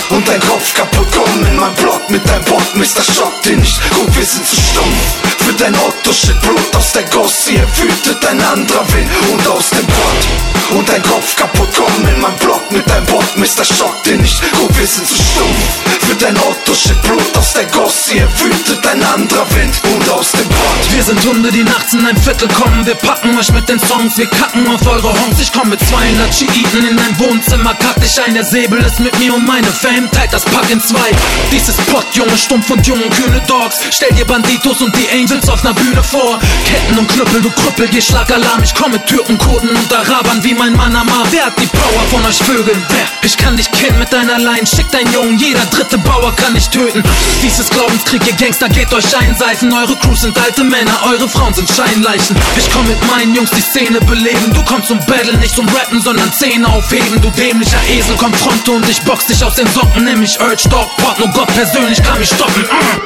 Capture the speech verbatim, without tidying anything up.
und dein Kopf kaputt. Komm in mein Block mit deinem Bock, Mister Schock, den ich guck, wir sind zu stumpf für dein Otto-Shit. Blut aus der Gossi, er wütet ein anderer Wind und aus dem Pott und dein Kopf kaputt. Komm in mein Block mit deinem Bock, Mister Schock, den ich guck, wir sind zu stumpf für dein Otto-Shit. Blut aus der Gossi, er wütet ein anderer Wind und aus dem Pott. Wir sind Hunde, die nachts in ein Viertel kommen. Wir packen euch mit den Songs, wir kacken auf eure Honks. Ich komm mit zweihundert Schiiten in dein Wohnzimmer, kack dich ein. Der Säbel ist mit mir und meine Fame teilt das Pack in zwei. Dies ist Pott, Junge, stumpf und jungen, kühne Dogs. Stell dir Banditos und die Angels auf ner Bühne vor. Ketten und Knüppel, du Krüppel, geh Schlagalarm. Ich komm mit Türken, Kurden und Arabern wie mein Mann Amar. Wer hat die Power von euch Vögeln? Wer? Ich kann dich killen mit deiner Line. Schick deinen Jungen, jeder dritte Bauer kann dich töten. Dies ist Glaubenskrieg, ihr Gangster, geht euch einseifen. Eure Crews sind alte Männer, eure Frauen sind Scheinleichen. Ich komm mit meinen Jungs die Szene beleben. Du kommst zum Battle, nicht zum Rappen, sondern Zähne aufheben. Du dämlicher Esel, komm Fronte und ich box dich aus den Socken. Nimm mich Urge, Dog, Pott, nur Gott persönlich kann mich stoppen.